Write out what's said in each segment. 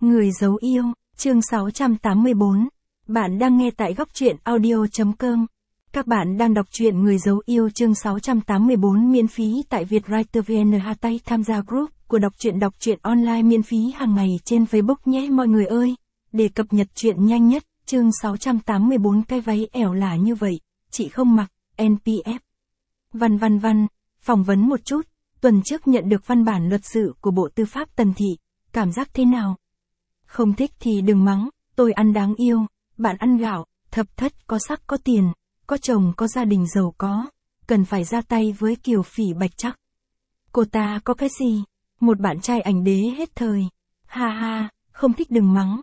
Người giấu yêu, chương 684. Bạn đang nghe tại góc truyện audio.com. Các bạn đang đọc truyện Người giấu yêu chương 684 miễn phí tại Vietwriter VN. Tay tham gia group của đọc truyện online miễn phí hàng ngày trên Facebook nhé mọi người ơi. Để cập nhật truyện nhanh nhất, chương 684 cái váy ẻo lả như vậy, chị không mặc, NPF. Văn, phỏng vấn một chút, tuần trước nhận được văn bản luật sự của Bộ Tư pháp Tần Thị, cảm giác thế nào? Không thích thì đừng mắng, tôi ăn đáng yêu, bạn ăn gạo, thập thất có sắc có tiền, có chồng có gia đình giàu có, cần phải ra tay với Kiều Phỉ Bạch Trắc. Cô ta có cái gì? Một bạn trai ảnh đế hết thời. Ha, không thích đừng mắng.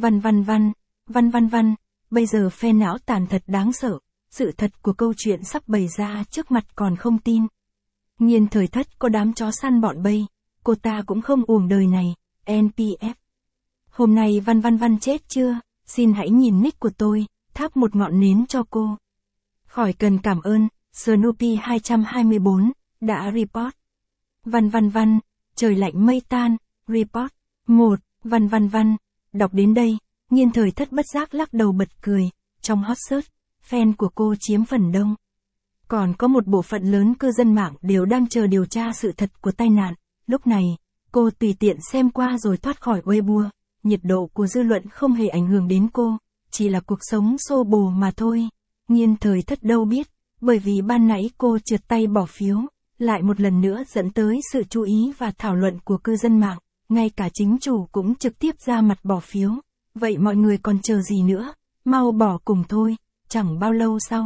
Văn, bây giờ phe não tàn thật đáng sợ, sự thật của câu chuyện sắp bày ra trước mặt còn không tin. Nghiên thời thất có đám chó săn bọn Bây, cô ta cũng không uổng đời này, NPF. Hôm nay Văn chết chưa, xin hãy nhìn nick của tôi, thắp một ngọn nến cho cô. Khỏi cần cảm ơn, Snoopy 224, đã report. Văn, trời lạnh mây tan, report. 1, Văn, đọc đến đây, nghiên thời thất bất giác lắc đầu bật cười, trong hot search, fan của cô chiếm phần đông. Còn có một bộ phận lớn cư dân mạng đều đang chờ điều tra sự thật của tai nạn, lúc này, cô tùy tiện xem qua rồi thoát khỏi Weibo. Nhiệt độ của dư luận không hề ảnh hưởng đến cô, chỉ là cuộc sống xô bồ mà thôi. Nghiên thời thất đâu biết, bởi vì ban nãy cô trượt tay bỏ phiếu, lại một lần nữa dẫn tới sự chú ý và thảo luận của cư dân mạng, ngay cả chính chủ cũng trực tiếp ra mặt bỏ phiếu. Vậy mọi người còn chờ gì nữa, mau bỏ cùng thôi. Chẳng bao lâu sau,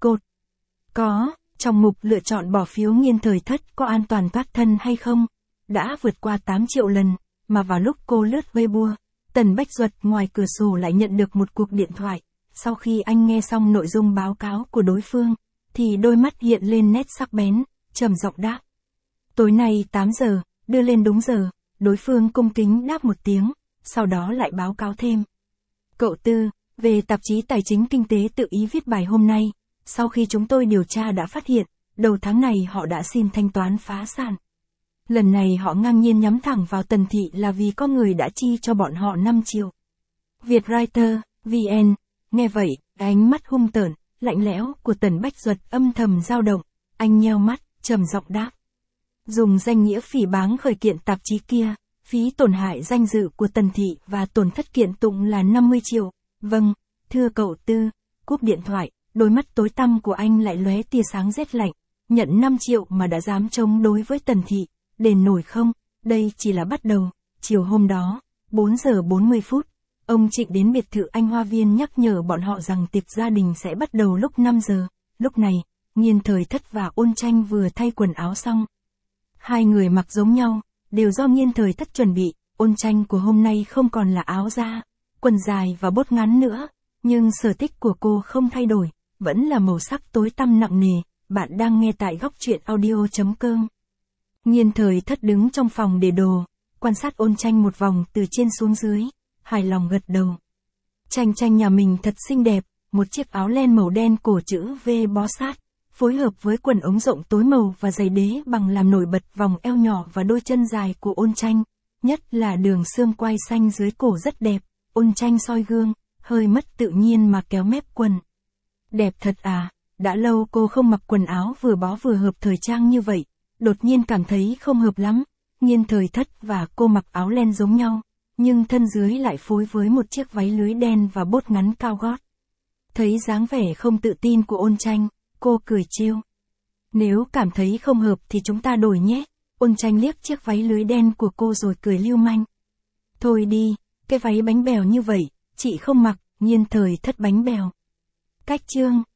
trong mục lựa chọn bỏ phiếu nghiên thời thất có an toàn thoát thân hay không, đã vượt qua 8 triệu lần, mà vào lúc cô lướt Weibo, Tần Bách Duật ngoài cửa sổ lại nhận được một cuộc điện thoại. Sau khi anh nghe xong nội dung báo cáo của đối phương, thì đôi mắt hiện lên nét sắc bén, trầm giọng đáp. Tối nay 8 giờ, đưa lên đúng giờ, đối phương cung kính đáp một tiếng, sau đó lại báo cáo thêm. Cậu Tư, về tạp chí Tài chính Kinh tế tự ý viết bài hôm nay, sau khi chúng tôi điều tra đã phát hiện, đầu tháng này họ đã xin thanh toán phá sản. Lần này họ ngang nhiên nhắm thẳng vào Tần Thị là vì có người đã chi cho bọn họ 5 triệu. Vietwriter, VN, nghe vậy, ánh mắt hung tợn, lạnh lẽo của Tần Bách Duật âm thầm dao động, anh nheo mắt, trầm giọng đáp. Dùng danh nghĩa phỉ báng khởi kiện tạp chí kia, phí tổn hại danh dự của Tần Thị và tổn thất kiện tụng là 50 triệu. Vâng, thưa cậu Tư, cúp điện thoại, đôi mắt tối tăm của anh lại lóe tia sáng rét lạnh, nhận 5 triệu mà đã dám chống đối với Tần Thị. Đền nổi không, đây chỉ là bắt đầu. Chiều hôm đó, 4 giờ 40 phút, ông Trịnh đến biệt thự Anh Hoa Viên nhắc nhở bọn họ rằng tiệc gia đình sẽ bắt đầu lúc 5 giờ. Lúc này, nghiên thời thất và Ôn Tranh vừa thay quần áo xong. Hai người mặc giống nhau, đều do nghiên thời thất chuẩn bị. Ôn Tranh của hôm nay không còn là áo da, quần dài và bốt ngắn nữa, nhưng sở thích của cô không thay đổi, vẫn là màu sắc tối tăm nặng nề. Bạn đang nghe tại góc truyện audio.com. Nghiên thời thất đứng trong phòng để đồ, quan sát Ôn Tranh một vòng từ trên xuống dưới, hài lòng gật đầu. Tranh nhà mình thật xinh đẹp, một chiếc áo len màu đen cổ chữ V bó sát, phối hợp với quần ống rộng tối màu và giày đế bằng làm nổi bật vòng eo nhỏ và đôi chân dài của Ôn Tranh, nhất là đường xương quai xanh dưới cổ rất đẹp. Ôn Tranh soi gương, hơi mất tự nhiên mà kéo mép quần. Đẹp thật à, đã lâu cô không mặc quần áo vừa bó vừa hợp thời trang như vậy. Đột nhiên cảm thấy không hợp lắm. Nghiên thời thất và cô mặc áo len giống nhau, nhưng thân dưới lại phối với một chiếc váy lưới đen và bốt ngắn cao gót. Thấy dáng vẻ không tự tin của Ôn Tranh, cô cười trêu. Nếu cảm thấy không hợp thì chúng ta đổi nhé. Ôn Tranh liếc chiếc váy lưới đen của cô rồi cười lưu manh. Thôi đi, cái váy bánh bèo như vậy, chị không mặc. Nghiên thời thất bánh bèo. Cách chương.